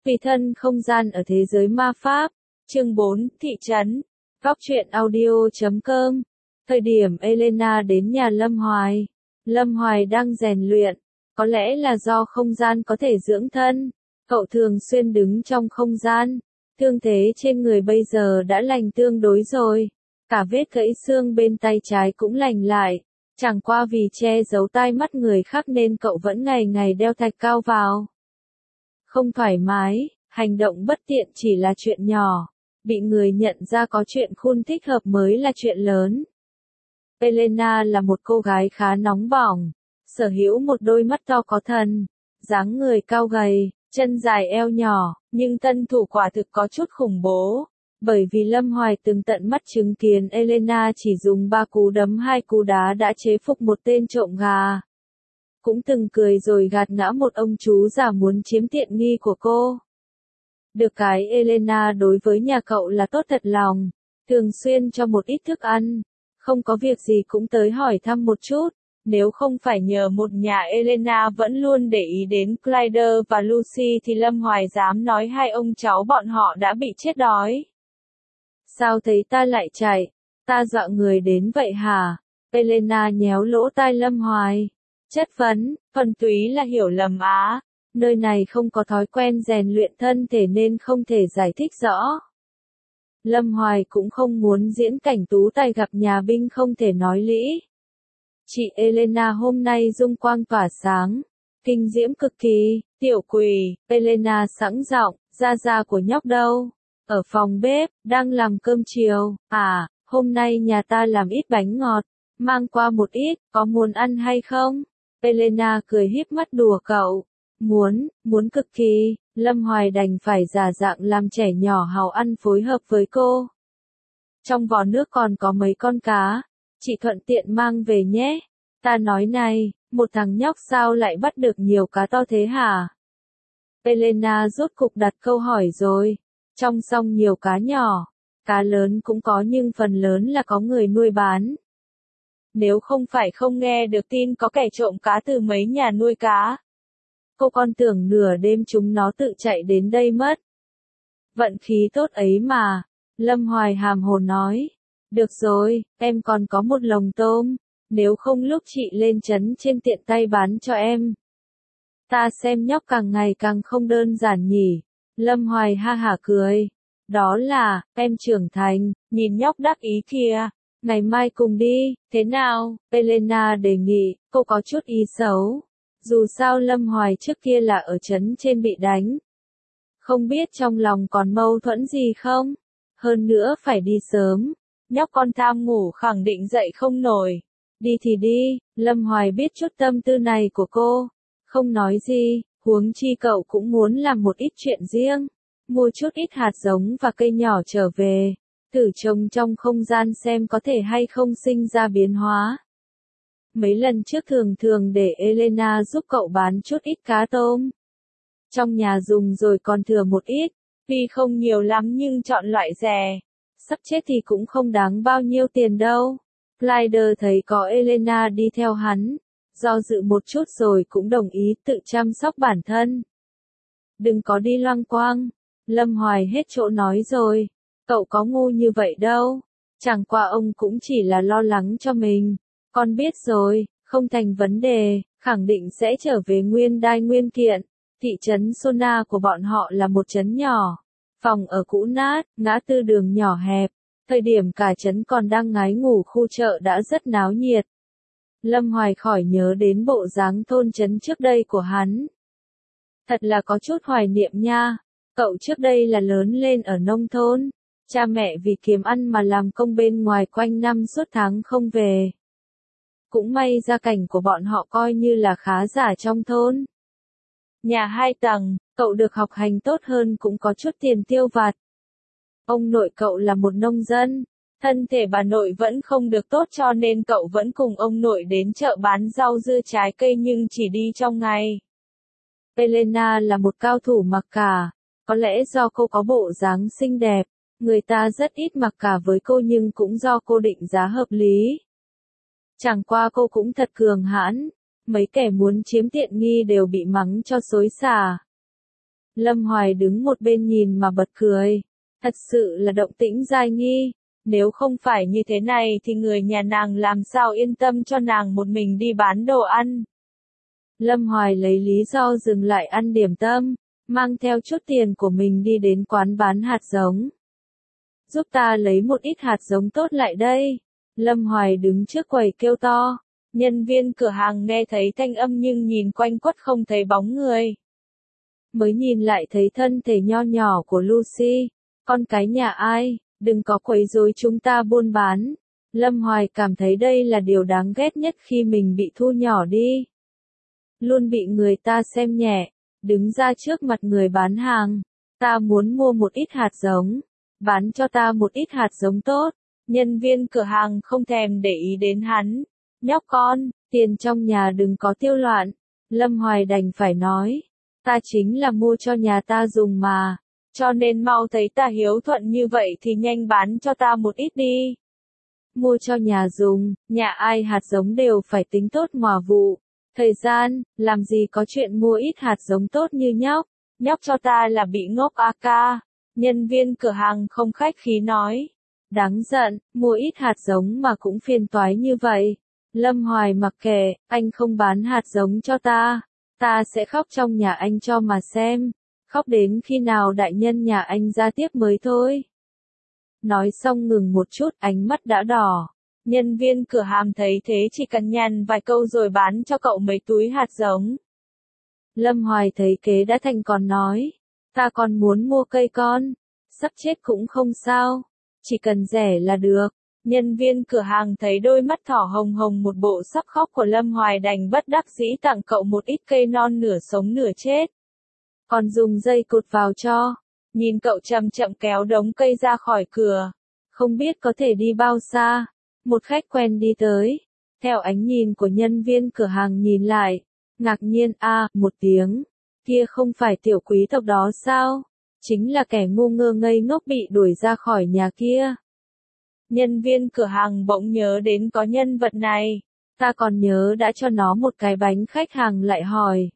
Tùy thân không gian ở thế giới ma pháp. Chương 4, thị trấn. Góc truyện audio.com. Thời điểm Elena đến nhà Lâm Hoài. Lâm Hoài đang rèn luyện. Có lẽ là do không gian có thể dưỡng thân. Cậu thường xuyên đứng trong không gian. Thương thế trên người bây giờ đã lành tương đối rồi. Cả vết gãy xương bên tay trái cũng lành lại. Chẳng qua vì che giấu tai mắt người khác nên cậu vẫn ngày ngày đeo thạch cao vào. Không thoải mái, hành động bất tiện chỉ là chuyện nhỏ. Bị người nhận ra có chuyện khôn thích hợp mới là chuyện lớn. Elena là một cô gái khá nóng bỏng. Sở hữu một đôi mắt to có thần. Dáng người cao gầy, chân dài eo nhỏ, nhưng thân thủ quả thực có chút khủng bố. Bởi vì Lâm Hoài từng tận mắt chứng kiến Elena chỉ dùng 3 cú đấm 2 cú đá đã chế phục một tên trộm gà. Cũng từng cười rồi gạt ngã một ông chú già muốn chiếm tiện nghi của cô. Được cái Elena đối với nhà cậu là tốt thật lòng, thường xuyên cho một ít thức ăn, không có việc gì cũng tới hỏi thăm một chút. Nếu không phải nhờ một nhà Elena vẫn luôn để ý đến Clyde và Lucy thì Lâm Hoài dám nói hai ông cháu bọn họ đã bị chết đói. Sao thấy ta lại chạy? Ta dọa người đến vậy hả? Elena nhéo lỗ tai Lâm Hoài. Chất vấn, thuần túy là hiểu lầm á. Nơi này không có thói quen rèn luyện thân thể nên không thể giải thích rõ. Lâm Hoài cũng không muốn diễn cảnh tú tài gặp nhà binh không thể nói lý. Chị Elena hôm nay dung quang tỏa sáng, kinh diễm cực kỳ. Tiểu Quỳ, Elena sẵn giọng, gia của nhóc đâu? Ở phòng bếp, đang làm cơm chiều. À, hôm nay nhà ta làm ít bánh ngọt, mang qua một ít, có muốn ăn hay không? Elena cười híp mắt đùa cậu. Muốn cực kỳ. Lâm Hoài đành phải giả dạng làm trẻ nhỏ hào ăn phối hợp với cô. Trong vò nước còn có mấy con cá, chị thuận tiện mang về nhé. Ta nói này, một thằng nhóc sao lại bắt được nhiều cá to thế hả? Elena rốt cục đặt câu hỏi rồi. Trong sông nhiều cá nhỏ, cá lớn cũng có nhưng phần lớn là có người nuôi bán. Nếu không phải không nghe được tin có kẻ trộm cá từ mấy nhà nuôi cá, cô còn tưởng nửa đêm chúng nó tự chạy đến đây mất. Vận khí tốt ấy mà. Lâm Hoài hàm hồ nói. Được rồi, em còn có một lồng tôm. Nếu không lúc chị lên trấn trên tiện tay bán cho em. Ta xem nhóc càng ngày càng không đơn giản nhỉ. Lâm Hoài ha hả cười. Đó là, em trưởng thành, nhìn nhóc đắc ý kìa. Ngày mai cùng đi, thế nào? Elena đề nghị, cô có chút ý xấu. Dù sao Lâm Hoài trước kia là ở trấn trên bị đánh. Không biết trong lòng còn mâu thuẫn gì không? Hơn nữa phải đi sớm. Nhóc con tham ngủ khẳng định dậy không nổi. Đi thì đi, Lâm Hoài biết chút tâm tư này của cô. Không nói gì, huống chi cậu cũng muốn làm một ít chuyện riêng. Mua chút ít hạt giống và cây nhỏ trở về. Thử trồng trong không gian xem có thể hay không sinh ra biến hóa. Mấy lần trước thường để Elena giúp cậu bán chút ít cá tôm. Trong nhà dùng rồi còn thừa một ít, tuy không nhiều lắm nhưng chọn loại rẻ. Sắp chết thì cũng không đáng bao nhiêu tiền đâu. Clyde thấy có Elena đi theo hắn, do dự một chút rồi cũng đồng ý tự chăm sóc bản thân. Đừng có đi loang quang. Lâm Hoài hết chỗ nói rồi. Cậu có ngu như vậy đâu. Chẳng qua ông cũng chỉ là lo lắng cho mình. Con biết rồi, không thành vấn đề, khẳng định sẽ trở về nguyên đai nguyên kiện. Thị trấn Sona của bọn họ là một trấn nhỏ. Phòng ở cũ nát, ngã tư đường nhỏ hẹp. Thời điểm cả trấn còn đang ngái ngủ khu chợ đã rất náo nhiệt. Lâm Hoài khỏi nhớ đến bộ dáng thôn trấn trước đây của hắn. Thật là có chút hoài niệm nha. Cậu trước đây là lớn lên ở nông thôn. Cha mẹ vì kiếm ăn mà làm công bên ngoài quanh năm suốt tháng không về. Cũng may gia cảnh của bọn họ coi như là khá giả trong thôn. Nhà 2 tầng, cậu được học hành tốt hơn cũng có chút tiền tiêu vặt. Ông nội cậu là một nông dân, thân thể bà nội vẫn không được tốt cho nên cậu vẫn cùng ông nội đến chợ bán rau dưa trái cây nhưng chỉ đi trong ngày. Elena là một cao thủ mặc cả, có lẽ do cô có bộ dáng xinh đẹp, người ta rất ít mặc cả với cô nhưng cũng do cô định giá hợp lý. Chẳng qua cô cũng thật cường hãn, mấy kẻ muốn chiếm tiện nghi đều bị mắng cho xối xả. Lâm Hoài đứng một bên nhìn mà bật cười. Thật sự là động tĩnh giai nghi. Nếu không phải như thế này thì người nhà nàng làm sao yên tâm cho nàng một mình đi bán đồ ăn. Lâm Hoài lấy lý do dừng lại ăn điểm tâm, mang theo chút tiền của mình đi đến quán bán hạt giống. Giúp ta lấy một ít hạt giống tốt lại đây. Lâm Hoài đứng trước quầy kêu to. Nhân viên cửa hàng nghe thấy thanh âm nhưng nhìn quanh quất không thấy bóng người. Mới nhìn lại thấy thân thể nho nhỏ của Lucy. Con cái nhà ai, đừng có quấy rối chúng ta buôn bán. Lâm Hoài cảm thấy đây là điều đáng ghét nhất khi mình bị thu nhỏ đi. Luôn bị người ta xem nhẹ, đứng ra trước mặt người bán hàng. Ta muốn mua một ít hạt giống, bán cho ta một ít hạt giống tốt. Nhân viên cửa hàng không thèm để ý đến hắn. Nhóc con, tiền trong nhà đừng có tiêu loạn. Lâm Hoài đành phải nói, ta chính là mua cho nhà ta dùng mà. Cho nên mau thấy ta hiếu thuận như vậy thì nhanh bán cho ta một ít đi. Mua cho nhà dùng, nhà ai hạt giống đều phải tính tốt mùa vụ. Thời gian, làm gì có chuyện mua ít hạt giống tốt như nhóc. Nhóc cho ta là bị ngốc a ca. Nhân viên cửa hàng không khách khí nói. Đáng giận, mua ít hạt giống mà cũng phiền toái như vậy. Lâm Hoài mặc kệ, anh không bán hạt giống cho ta. Ta sẽ khóc trong nhà anh cho mà xem. Khóc đến khi nào đại nhân nhà anh ra tiếp mới thôi. Nói xong ngừng một chút, ánh mắt đã đỏ. Nhân viên cửa hàng thấy thế chỉ cần nhằn vài câu rồi bán cho cậu mấy túi hạt giống. Lâm Hoài thấy kế đã thành còn nói. Ta còn muốn mua cây con. Sắp chết cũng không sao. Chỉ cần rẻ là được. Nhân viên cửa hàng thấy đôi mắt thỏ hồng hồng một bộ sắp khóc của Lâm Hoài đành bất đắc dĩ tặng cậu một ít cây non nửa sống nửa chết. Còn dùng dây cột vào cho. Nhìn cậu chậm chậm kéo đống cây ra khỏi cửa. Không biết có thể đi bao xa. Một khách quen đi tới. Theo ánh nhìn của nhân viên cửa hàng nhìn lại. Ngạc nhiên một tiếng. Kia không phải tiểu quý tộc đó sao? Chính là kẻ ngu ngơ ngây ngốc bị đuổi ra khỏi nhà kia. Nhân viên cửa hàng bỗng nhớ đến có nhân vật này. Ta còn nhớ đã cho nó một cái bánh, khách hàng lại hỏi.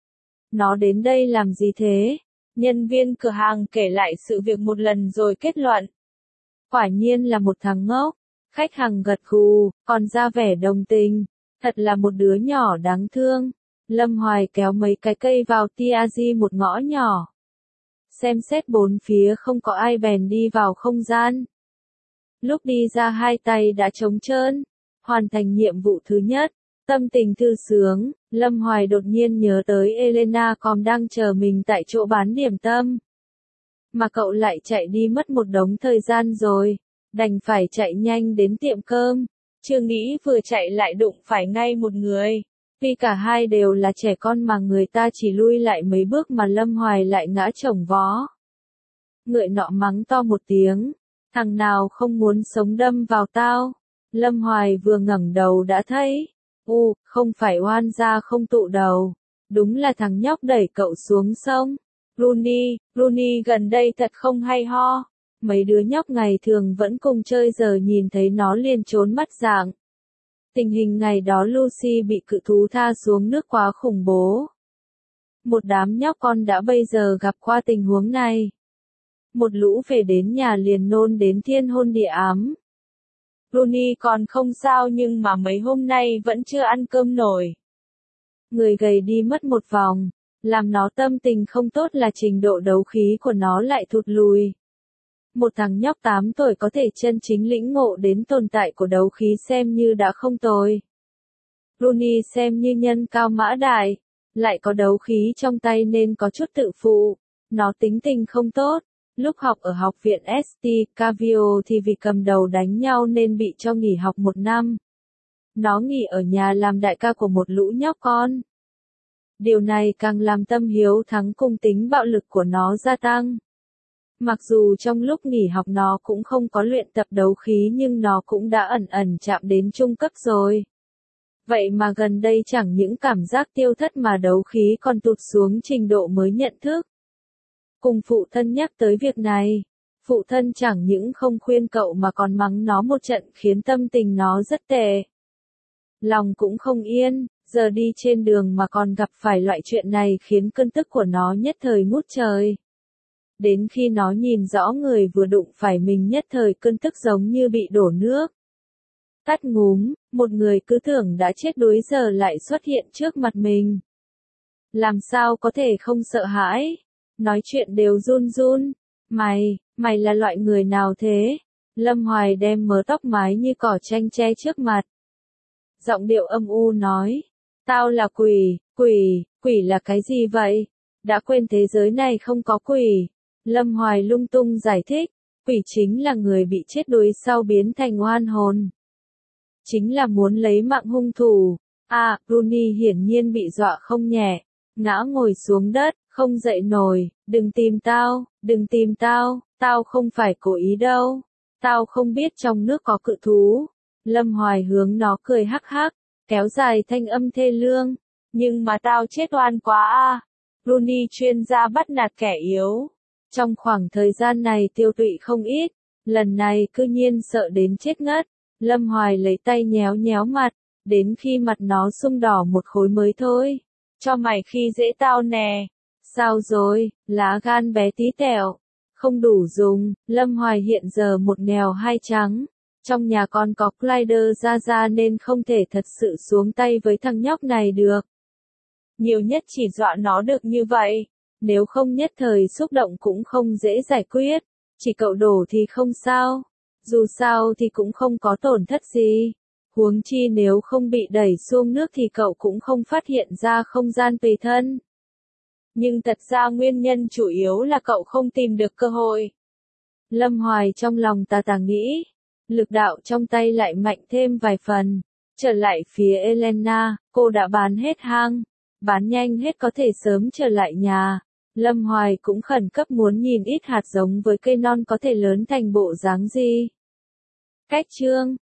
Nó đến đây làm gì thế? Nhân viên cửa hàng kể lại sự việc một lần rồi kết luận. Quả nhiên là một thằng ngốc. Khách hàng gật gù, còn ra vẻ đồng tình. Thật là một đứa nhỏ đáng thương. Lâm Hoài kéo mấy cái cây vào Tiazi một ngõ nhỏ. Xem xét bốn phía không có ai bèn đi vào không gian. Lúc đi ra hai tay đã trống trơn. Hoàn thành nhiệm vụ thứ nhất. Tâm tình thư sướng, Lâm Hoài đột nhiên nhớ tới Elena còn đang chờ mình tại chỗ bán điểm tâm. Mà cậu lại chạy đi mất một đống thời gian rồi. Đành phải chạy nhanh đến tiệm cơm. Chưa nghĩ vừa chạy lại đụng phải ngay một người. Vì cả hai đều là trẻ con mà người ta chỉ lui lại mấy bước mà Lâm Hoài lại ngã chồng vó. Người nọ mắng to một tiếng. Thằng nào không muốn sống đâm vào tao. Lâm Hoài vừa ngẩng đầu đã thấy. Không phải oan gia không tụ đầu. Đúng là thằng nhóc đẩy cậu xuống sông. Rooney gần đây thật không hay ho. Mấy đứa nhóc ngày thường vẫn cùng chơi giờ nhìn thấy nó liền trốn mất dạng. Tình hình ngày đó Lucy bị cự thú tha xuống nước quá khủng bố. Một đám nhóc con đã bây giờ gặp qua tình huống này. Một lũ về đến nhà liền nôn đến thiên hôn địa ám. Rooney còn không sao nhưng mà mấy hôm nay vẫn chưa ăn cơm nổi. Người gầy đi mất một vòng. Làm nó tâm tình không tốt là trình độ đấu khí của nó lại thụt lùi. Một thằng nhóc 8 tuổi có thể chân chính lĩnh ngộ đến tồn tại của đấu khí xem như đã không tồi. Rooney xem như nhân cao mã đại, lại có đấu khí trong tay nên có chút tự phụ. Nó tính tình không tốt. Lúc học ở học viện St. Cavio thì vì cầm đầu đánh nhau nên bị cho nghỉ học 1 năm. Nó nghỉ ở nhà làm đại ca của một lũ nhóc con. Điều này càng làm tâm hiếu thắng cùng tính bạo lực của nó gia tăng. Mặc dù trong lúc nghỉ học nó cũng không có luyện tập đấu khí nhưng nó cũng đã ẩn ẩn chạm đến trung cấp rồi. Vậy mà gần đây chẳng những cảm giác tiêu thất mà đấu khí còn tụt xuống trình độ mới nhận thức. Cùng phụ thân nhắc tới việc này, phụ thân chẳng những không khuyên cậu mà còn mắng nó một trận khiến tâm tình nó rất tệ. Lòng cũng không yên, Giờ đi trên đường mà còn gặp phải loại chuyện này khiến cơn tức của nó nhất thời ngút trời. Đến khi nó nhìn rõ người vừa đụng phải mình nhất thời cơn tức giống như bị đổ nước. Tắt ngúm, một người cứ tưởng đã chết đuối giờ lại xuất hiện trước mặt mình. Làm sao có thể không sợ hãi? Nói chuyện đều run run. Mày là loại người nào thế? Lâm Hoài đem mớ tóc mái như cỏ tranh che trước mặt. Giọng điệu âm u nói. Tao là quỷ, quỷ là cái gì vậy? Đã quên thế giới này không có quỷ. Lâm Hoài lung tung giải thích. Quỷ chính là người bị chết đuối sau biến thành oan hồn. Chính là muốn lấy mạng hung thủ. Rooney hiển nhiên bị dọa không nhẹ. Ngã ngồi xuống đất, không dậy nổi. Đừng tìm tao, tao không phải cố ý đâu. Tao không biết trong nước có cự thú. Lâm Hoài hướng nó cười hắc hắc, kéo dài thanh âm thê lương. Nhưng mà tao chết oan quá à. Rooney chuyên gia bắt nạt kẻ yếu. Trong khoảng thời gian này tiêu tụy không ít. Lần này cư nhiên sợ đến chết ngất. Lâm Hoài lấy tay nhéo nhéo mặt. Đến khi mặt nó sưng đỏ một khối mới thôi. Cho mày khi dễ tao nè. Sao rồi, lá gan bé tí tẹo. Không đủ dùng, Lâm Hoài hiện giờ một nghèo hai trắng. Trong nhà con có Clyder ra nên không thể thật sự xuống tay với thằng nhóc này được. Nhiều nhất chỉ dọa nó được như vậy. Nếu không nhất thời xúc động cũng không dễ giải quyết. Chỉ cậu đổ thì không sao. Dù sao thì cũng không có tổn thất gì. Huống chi nếu không bị đẩy xuống nước thì cậu cũng không phát hiện ra không gian tùy thân. Nhưng thật ra nguyên nhân chủ yếu là cậu không tìm được cơ hội. Lâm Hoài trong lòng tà nghĩ. Lực đạo trong tay lại mạnh thêm vài phần. Trở lại phía Elena, cô đã bán hết hang. Bán nhanh hết có thể sớm trở lại nhà. Lâm Hoài cũng khẩn cấp muốn nhìn ít hạt giống với cây non có thể lớn thành bộ dáng gì. Cách chương